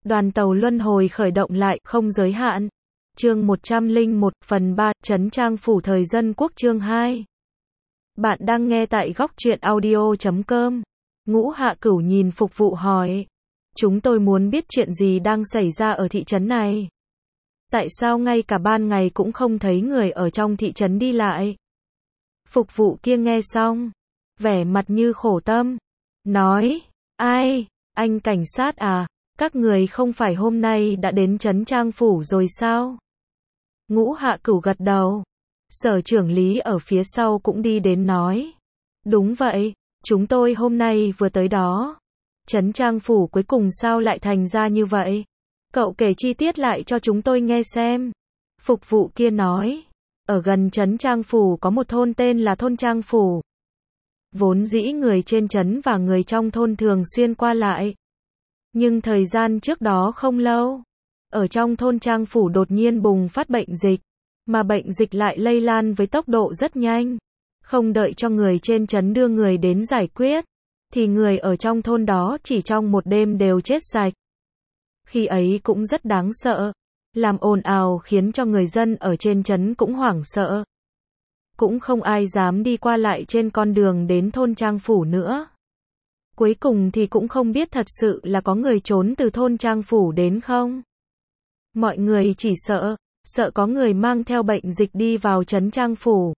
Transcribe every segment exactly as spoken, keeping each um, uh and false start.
Đoàn tàu luân hồi khởi động lại, không giới hạn. Chương một trăm lẻ một, phần ba, Trấn Trang Phủ thời Dân Quốc chương hai. Bạn đang nghe tại góc truyện audio chấm com. Ngũ Hạ Cửu nhìn phục vụ hỏi. Chúng tôi muốn biết chuyện gì đang xảy ra ở thị trấn này. Tại sao ngay cả ban ngày cũng không thấy người ở trong thị trấn đi lại? Phục vụ kia nghe xong, vẻ mặt như khổ tâm. Nói, ai, anh cảnh sát à, các người không phải hôm nay đã đến Trấn Trang Phủ rồi sao? Ngũ Hạ Cửu gật đầu. Sở trưởng lý ở phía sau cũng đi đến nói. Đúng vậy, chúng tôi hôm nay vừa tới đó. Trấn Trang Phủ cuối cùng sao lại thành ra như vậy? Cậu kể chi tiết lại cho chúng tôi nghe xem. Phục vụ kia nói. Ở gần Trấn Trang Phủ có một thôn tên là thôn Trang Phủ. Vốn dĩ người trên trấn và người trong thôn thường xuyên qua lại. Nhưng thời gian trước đó không lâu, ở trong thôn Trang Phủ đột nhiên bùng phát bệnh dịch, mà bệnh dịch lại lây lan với tốc độ rất nhanh. Không đợi cho người trên trấn đưa người đến giải quyết, thì người ở trong thôn đó chỉ trong một đêm đều chết sạch. Khi ấy cũng rất đáng sợ, làm ồn ào khiến cho người dân ở trên trấn cũng hoảng sợ. Cũng không ai dám đi qua lại trên con đường đến thôn Trang Phủ nữa. Cuối cùng thì cũng không biết thật sự là có người trốn từ thôn Trang Phủ đến không. Mọi người chỉ sợ, sợ có người mang theo bệnh dịch đi vào trấn Trang Phủ.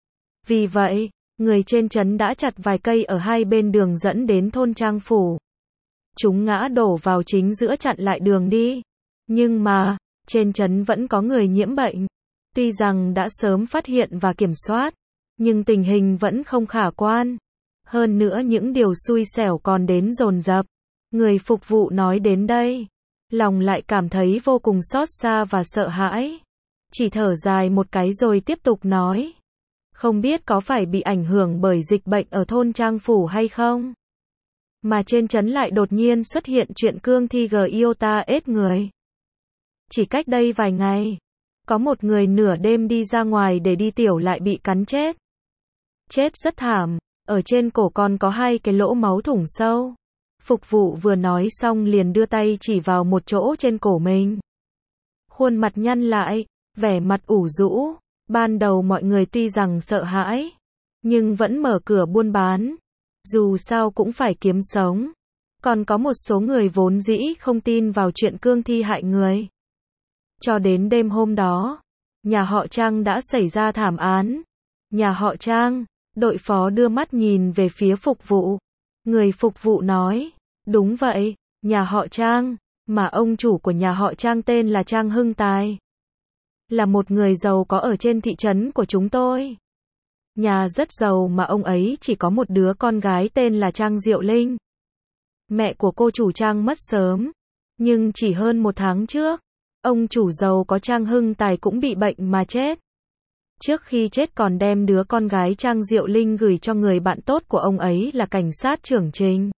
Vì vậy, người trên trấn đã chặt vài cây ở hai bên đường dẫn đến thôn Trang Phủ. Chúng ngã đổ vào chính giữa chặn lại đường đi. Nhưng mà, trên trấn vẫn có người nhiễm bệnh. Tuy rằng đã sớm phát hiện và kiểm soát, nhưng tình hình vẫn không khả quan. Hơn nữa những điều xui xẻo còn đến dồn dập. Người phục vụ nói đến đây, lòng lại cảm thấy vô cùng xót xa và sợ hãi. Chỉ thở dài một cái rồi tiếp tục nói. Không biết có phải bị ảnh hưởng bởi dịch bệnh ở thôn Trang Phủ hay không? Mà trên trấn lại đột nhiên xuất hiện chuyện cương thi Giota ết người. Chỉ cách đây vài ngày, có một người nửa đêm đi ra ngoài để đi tiểu lại bị cắn chết. Chết rất thảm, ở trên cổ còn có hai cái lỗ máu thủng sâu. Phục vụ vừa nói xong liền đưa tay chỉ vào một chỗ trên cổ mình. Khuôn mặt nhăn lại, vẻ mặt ủ rũ. Ban đầu mọi người tuy rằng sợ hãi, nhưng vẫn mở cửa buôn bán. Dù sao cũng phải kiếm sống. Còn có một số người vốn dĩ không tin vào chuyện cương thi hại người. Cho đến đêm hôm đó, nhà họ Trang đã xảy ra thảm án. Nhà họ Trang, đội phó đưa mắt nhìn về phía phục vụ. Người phục vụ nói, đúng vậy, nhà họ Trang, mà ông chủ của nhà họ Trang tên là Trang Hưng Tài. Là một người giàu có ở trên thị trấn của chúng tôi. Nhà rất giàu mà ông ấy chỉ có một đứa con gái tên là Trang Diệu Linh. Mẹ của cô chủ Trang mất sớm, nhưng chỉ hơn một tháng trước, ông chủ giàu có Trang Hưng Tài cũng bị bệnh mà chết. Trước khi chết còn đem đứa con gái Trang Diệu Linh gửi cho người bạn tốt của ông ấy là cảnh sát trưởng Trình.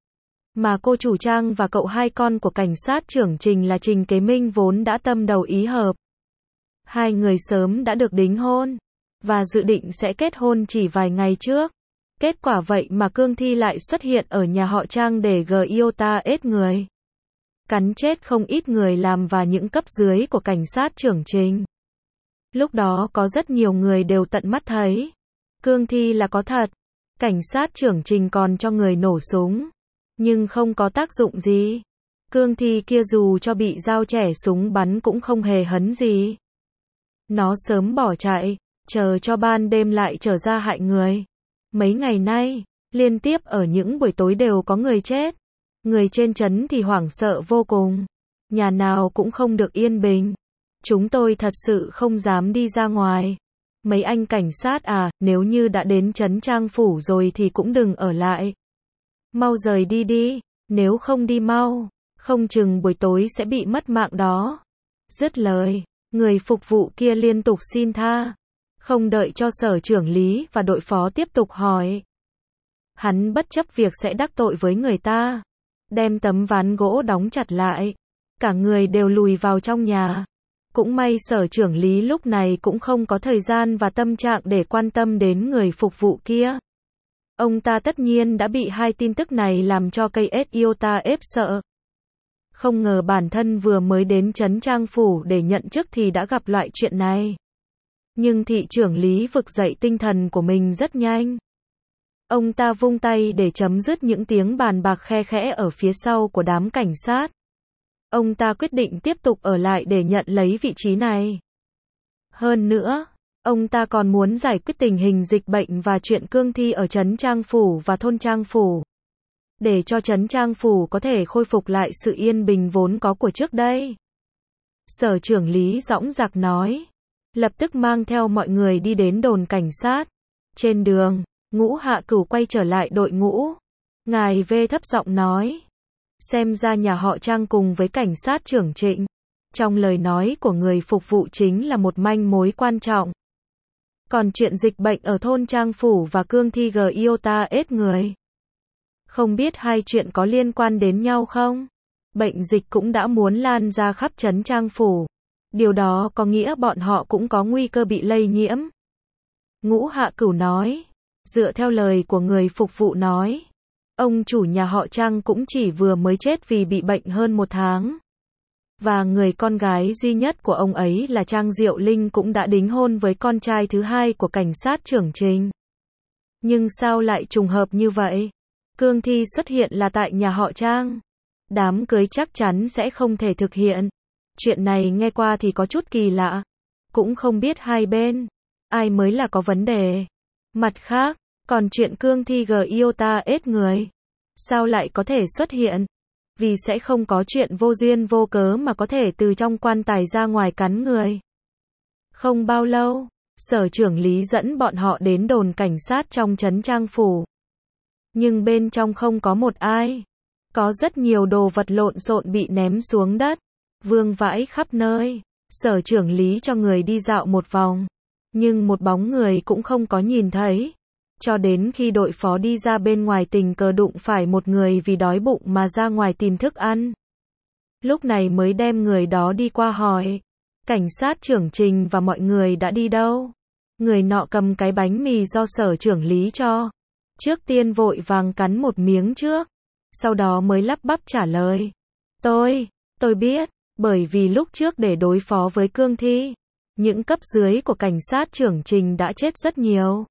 Mà cô chủ Trang và cậu hai con của cảnh sát trưởng Trình là Trình Kế Minh vốn đã tâm đầu ý hợp. Hai người sớm đã được đính hôn, và dự định sẽ kết hôn chỉ vài ngày trước. Kết quả vậy mà cương thi lại xuất hiện ở nhà họ Trang để Giota ết người. Cắn chết không ít người làm và những cấp dưới của cảnh sát trưởng Trình. Lúc đó có rất nhiều người đều tận mắt thấy. Cương thi là có thật. Cảnh sát trưởng Trình còn cho người nổ súng. Nhưng không có tác dụng gì. Cương thi kia dù cho bị dao chẻ súng bắn cũng không hề hấn gì. Nó sớm bỏ chạy, chờ cho ban đêm lại trở ra hại người. Mấy ngày nay, liên tiếp ở những buổi tối đều có người chết. Người trên trấn thì hoảng sợ vô cùng. Nhà nào cũng không được yên bình. Chúng tôi thật sự không dám đi ra ngoài. Mấy anh cảnh sát à, nếu như đã đến trấn Trang Phủ rồi thì cũng đừng ở lại. Mau rời đi đi, nếu không đi mau, không chừng buổi tối sẽ bị mất mạng đó. Dứt lời, người phục vụ kia liên tục xin tha. Không đợi cho sở trưởng lý và đội phó tiếp tục hỏi. Hắn bất chấp việc sẽ đắc tội với người ta. Đem tấm ván gỗ đóng chặt lại. Cả người đều lùi vào trong nhà. Cũng may sở trưởng lý lúc này cũng không có thời gian và tâm trạng để quan tâm đến người phục vụ kia. Ông ta tất nhiên đã bị hai tin tức này làm cho cây Giota ép sợ. Không ngờ bản thân vừa mới đến trấn Trang Phủ để nhận chức thì đã gặp loại chuyện này. Nhưng thị trưởng Lý vực dậy tinh thần của mình rất nhanh. Ông ta vung tay để chấm dứt những tiếng bàn bạc khe khẽ ở phía sau của đám cảnh sát. Ông ta quyết định tiếp tục ở lại để nhận lấy vị trí này. Hơn nữa, ông ta còn muốn giải quyết tình hình dịch bệnh và chuyện cương thi ở trấn Trang Phủ và thôn Trang Phủ. Để cho trấn Trang Phủ có thể khôi phục lại sự yên bình vốn có của trước đây. Sở trưởng Lý dõng dạc nói. Lập tức mang theo mọi người đi đến đồn cảnh sát. Trên đường, Ngũ Hạ Cửu quay trở lại đội ngũ. Ngài V thấp giọng nói. Xem ra nhà họ Trang cùng với cảnh sát trưởng Trịnh. Trong lời nói của người phục vụ chính là một manh mối quan trọng. Còn chuyện dịch bệnh ở thôn Trang Phủ và cương thi Giota ết người. Không biết hai chuyện có liên quan đến nhau không? Bệnh dịch cũng đã muốn lan ra khắp trấn Trang Phủ. Điều đó có nghĩa bọn họ cũng có nguy cơ bị lây nhiễm. Ngũ Hạ Cửu nói. Dựa theo lời của người phục vụ nói. Ông chủ nhà họ Trang cũng chỉ vừa mới chết vì bị bệnh hơn một tháng. Và người con gái duy nhất của ông ấy là Trang Diệu Linh cũng đã đính hôn với con trai thứ hai của cảnh sát trưởng Trình. Nhưng sao lại trùng hợp như vậy? Cương thi xuất hiện là tại nhà họ Trang. Đám cưới chắc chắn sẽ không thể thực hiện. Chuyện này nghe qua thì có chút kỳ lạ. Cũng không biết hai bên, ai mới là có vấn đề. Mặt khác, còn chuyện cương thi Giota ết người. Sao lại có thể xuất hiện? Vì sẽ không có chuyện vô duyên vô cớ mà có thể từ trong quan tài ra ngoài cắn người. Không bao lâu, sở trưởng Lý dẫn bọn họ đến đồn cảnh sát trong trấn Trang Phủ. Nhưng bên trong không có một ai. Có rất nhiều đồ vật lộn xộn bị ném xuống đất. Vương vãi khắp nơi. Sở trưởng Lý cho người đi dạo một vòng. Nhưng một bóng người cũng không có nhìn thấy. Cho đến khi đội phó đi ra bên ngoài tình cờ đụng phải một người vì đói bụng mà ra ngoài tìm thức ăn. Lúc này mới đem người đó đi qua hỏi. Cảnh sát trưởng Trình và mọi người đã đi đâu? Người nọ cầm cái bánh mì do sở trưởng Lý cho. Trước tiên vội vàng cắn một miếng trước. Sau đó mới lắp bắp trả lời. Tôi, tôi biết, bởi vì lúc trước để đối phó với cương thi, những cấp dưới của cảnh sát trưởng Trình đã chết rất nhiều.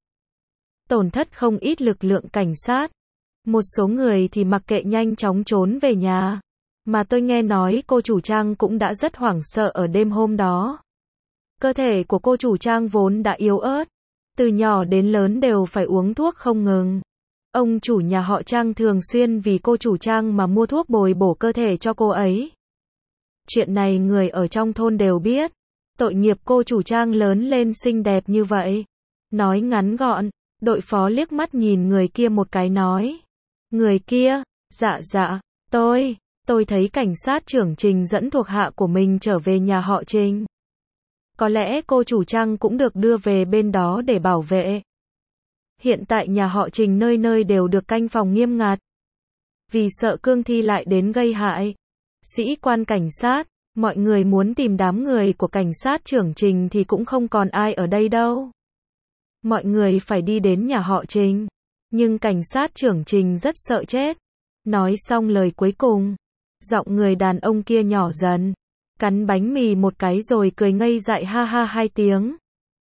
Tổn thất không ít lực lượng cảnh sát. Một số người thì mặc kệ nhanh chóng trốn về nhà. Mà tôi nghe nói cô chủ Trang cũng đã rất hoảng sợ ở đêm hôm đó. Cơ thể của cô chủ Trang vốn đã yếu ớt. Từ nhỏ đến lớn đều phải uống thuốc không ngừng. Ông chủ nhà họ Trang thường xuyên vì cô chủ Trang mà mua thuốc bồi bổ cơ thể cho cô ấy. Chuyện này người ở trong thôn đều biết. Tội nghiệp cô chủ Trang lớn lên xinh đẹp như vậy. Nói ngắn gọn, đội phó liếc mắt nhìn người kia một cái nói. Người kia, dạ dạ, tôi, tôi thấy cảnh sát trưởng Trình dẫn thuộc hạ của mình trở về nhà họ Trình. Có lẽ cô chủ Trang cũng được đưa về bên đó để bảo vệ. Hiện tại nhà họ Trình nơi nơi đều được canh phòng nghiêm ngặt. Vì sợ cương thi lại đến gây hại. Sĩ quan cảnh sát, mọi người muốn tìm đám người của cảnh sát trưởng Trình thì cũng không còn ai ở đây đâu. Mọi người phải đi đến nhà họ Trình. Nhưng cảnh sát trưởng Trình rất sợ chết. Nói xong lời cuối cùng, giọng người đàn ông kia nhỏ dần. Cắn bánh mì một cái rồi cười ngây dại ha ha hai tiếng.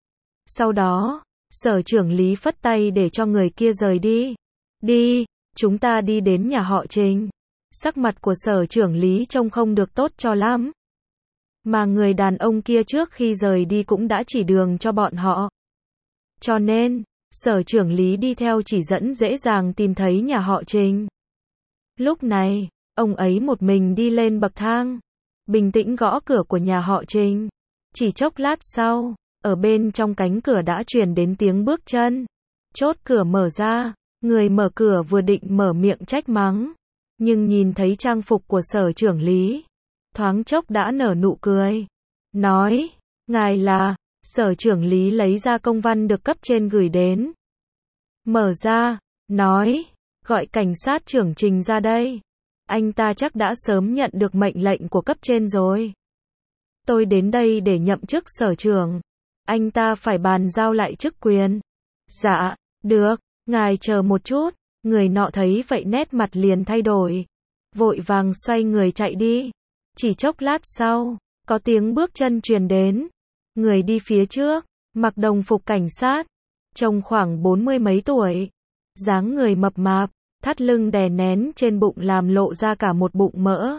Sau đó, sở trưởng Lý phất tay để cho người kia rời đi. Đi, chúng ta đi đến nhà họ Trình. Sắc mặt của sở trưởng Lý trông không được tốt cho lắm. Mà người đàn ông kia trước khi rời đi cũng đã chỉ đường cho bọn họ. Cho nên, sở trưởng Lý đi theo chỉ dẫn dễ dàng tìm thấy nhà họ Trình. Lúc này, ông ấy một mình đi lên bậc thang. Bình tĩnh gõ cửa của nhà họ Trình. Chỉ chốc lát sau, ở bên trong cánh cửa đã truyền đến tiếng bước chân. Chốt cửa mở ra, người mở cửa vừa định mở miệng trách mắng. Nhưng nhìn thấy trang phục của sở trưởng Lý. Thoáng chốc đã nở nụ cười. Nói, ngài là, sở trưởng Lý lấy ra công văn được cấp trên gửi đến. Mở ra, nói, gọi cảnh sát trưởng Trình ra đây. Anh ta chắc đã sớm nhận được mệnh lệnh của cấp trên rồi. Tôi đến đây để nhậm chức sở trưởng. Anh ta phải bàn giao lại chức quyền. Dạ, được, ngài chờ một chút. Người nọ thấy vậy nét mặt liền thay đổi. Vội vàng xoay người chạy đi. Chỉ chốc lát sau, có tiếng bước chân truyền đến. Người đi phía trước, mặc đồng phục cảnh sát, trông khoảng bốn mươi mấy tuổi, dáng người mập mạp, thắt lưng đè nén trên bụng làm lộ ra cả một bụng mỡ.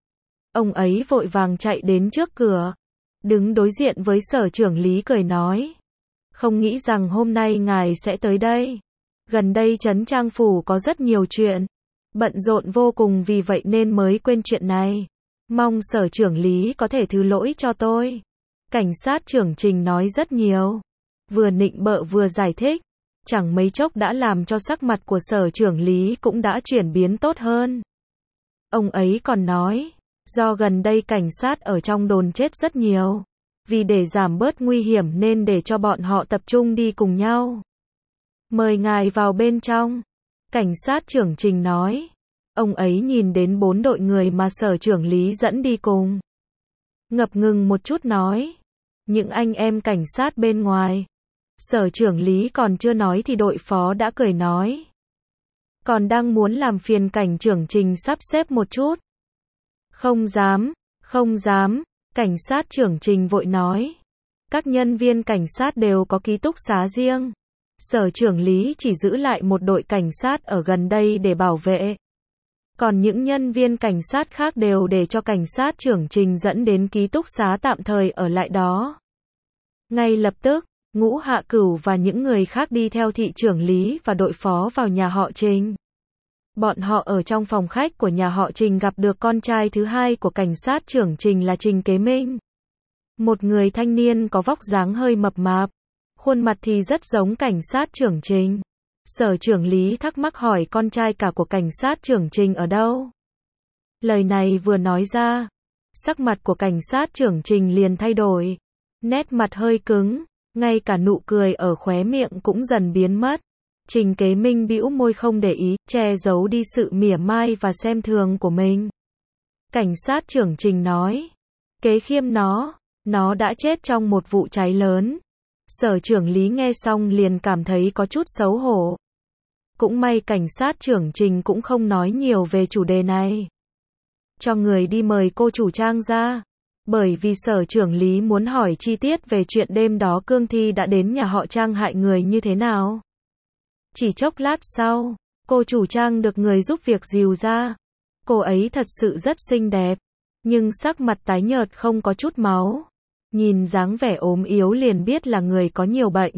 Ông ấy vội vàng chạy đến trước cửa, đứng đối diện với sở trưởng lý cười nói. Không nghĩ rằng hôm nay ngài sẽ tới đây. Gần đây trấn Trang Phủ có rất nhiều chuyện, bận rộn vô cùng vì vậy nên mới quên chuyện này. Mong sở trưởng lý có thể thứ lỗi cho tôi. Cảnh sát trưởng Trình nói rất nhiều, vừa nịnh bợ vừa giải thích, chẳng mấy chốc đã làm cho sắc mặt của sở trưởng lý cũng đã chuyển biến tốt hơn. Ông ấy còn nói, do gần đây cảnh sát ở trong đồn chết rất nhiều, vì để giảm bớt nguy hiểm nên để cho bọn họ tập trung đi cùng nhau. Mời ngài vào bên trong, cảnh sát trưởng Trình nói. Ông ấy nhìn đến bốn đội người mà sở trưởng lý dẫn đi cùng. Ngập ngừng một chút nói, những anh em cảnh sát bên ngoài. Sở trưởng lý còn chưa nói thì đội phó đã cười nói. Còn đang muốn làm phiền cảnh trưởng Trình sắp xếp một chút. Không dám, không dám, cảnh sát trưởng Trình vội nói. Các nhân viên cảnh sát đều có ký túc xá riêng. Sở trưởng lý chỉ giữ lại một đội cảnh sát ở gần đây để bảo vệ. Còn những nhân viên cảnh sát khác đều để cho cảnh sát trưởng Trình dẫn đến ký túc xá tạm thời ở lại đó. Ngay lập tức, Ngũ Hạ Cửu và những người khác đi theo thị trưởng lý và đội phó vào nhà họ Trình. Bọn họ ở trong phòng khách của nhà họ Trình gặp được con trai thứ hai của cảnh sát trưởng Trình là Trình Kế Minh. Một người thanh niên có vóc dáng hơi mập mạp, khuôn mặt thì rất giống cảnh sát trưởng Trình. Sở trưởng lý thắc mắc hỏi con trai cả của cảnh sát trưởng Trình ở đâu. Lời này vừa nói ra, sắc mặt của cảnh sát trưởng Trình liền thay đổi, nét mặt hơi cứng, ngay cả nụ cười ở khóe miệng cũng dần biến mất. Trình Kế Minh bĩu môi không để ý, che giấu đi sự mỉa mai và xem thường của mình. Cảnh sát trưởng Trình nói, Kế Khiêm nó, nó đã chết trong một vụ cháy lớn. Sở trưởng lý nghe xong liền cảm thấy có chút xấu hổ. Cũng may cảnh sát trưởng Trình cũng không nói nhiều về chủ đề này. Cho người đi mời cô chủ Trang ra. Bởi vì sở trưởng lý muốn hỏi chi tiết về chuyện đêm đó Cương Thi đã đến nhà họ Trang hại người như thế nào. Chỉ chốc lát sau, cô chủ Trang được người giúp việc dìu ra. Cô ấy thật sự rất xinh đẹp, nhưng sắc mặt tái nhợt không có chút máu. Nhìn dáng vẻ ốm yếu liền biết là người có nhiều bệnh.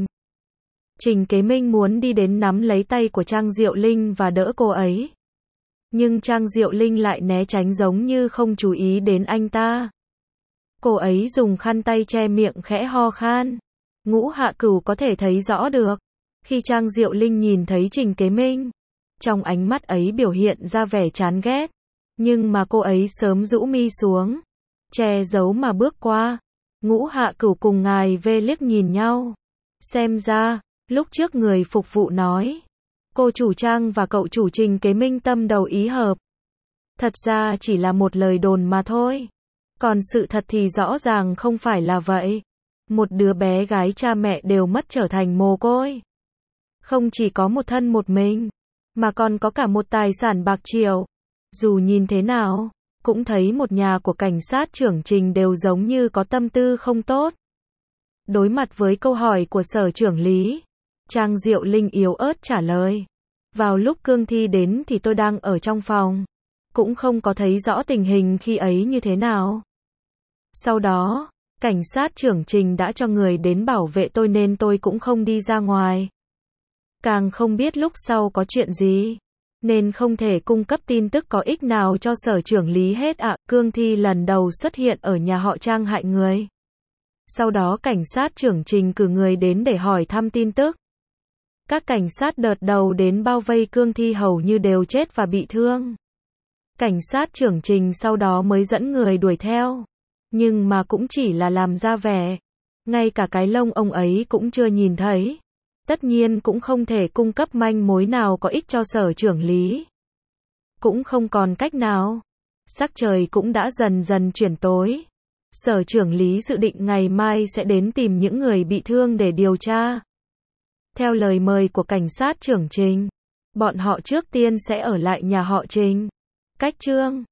Trình Kế Minh muốn đi đến nắm lấy tay của Trang Diệu Linh và đỡ cô ấy. Nhưng Trang Diệu Linh lại né tránh giống như không chú ý đến anh ta. Cô ấy dùng khăn tay che miệng khẽ ho khan. Ngũ Hạ Cửu có thể thấy rõ được. Khi Trang Diệu Linh nhìn thấy Trình Kế Minh, trong ánh mắt ấy biểu hiện ra vẻ chán ghét. Nhưng mà cô ấy sớm rũ mi xuống, che giấu mà bước qua. Ngũ Hạ Cửu cùng ngài V liếc nhìn nhau. Xem ra, lúc trước người phục vụ nói, cô chủ Trang và cậu chủ Trình Kế Minh tâm đầu ý hợp. Thật ra chỉ là một lời đồn mà thôi. Còn sự thật thì rõ ràng không phải là vậy. Một đứa bé gái cha mẹ đều mất trở thành mồ côi. Không chỉ có một thân một mình, mà còn có cả một tài sản bạc triệu. Dù nhìn thế nào, cũng thấy một nhà của cảnh sát trưởng Trình đều giống như có tâm tư không tốt. Đối mặt với câu hỏi của sở trưởng lý, Trang Diệu Linh yếu ớt trả lời. Vào lúc Cương Thi đến thì tôi đang ở trong phòng, cũng không có thấy rõ tình hình khi ấy như thế nào. Sau đó, cảnh sát trưởng Trình đã cho người đến bảo vệ tôi nên tôi cũng không đi ra ngoài. Càng không biết lúc sau có chuyện gì, nên không thể cung cấp tin tức có ích nào cho sở trưởng lý hết ạ. À, Cương Thi lần đầu xuất hiện ở nhà họ Trang hại người. Sau đó cảnh sát trưởng Trình cử người đến để hỏi thăm tin tức. Các cảnh sát đợt đầu đến bao vây Cương Thi hầu như đều chết và bị thương. Cảnh sát trưởng Trình sau đó mới dẫn người đuổi theo. Nhưng mà cũng chỉ là làm ra vẻ. Ngay cả cái lông ông ấy cũng chưa nhìn thấy. Tất nhiên cũng không thể cung cấp manh mối nào có ích cho sở trưởng lý. Cũng không còn cách nào. Sắc trời cũng đã dần dần chuyển tối. Sở trưởng lý dự định ngày mai sẽ đến tìm những người bị thương để điều tra. Theo lời mời của cảnh sát trưởng Trình, bọn họ trước tiên sẽ ở lại nhà họ Trình. Cách chương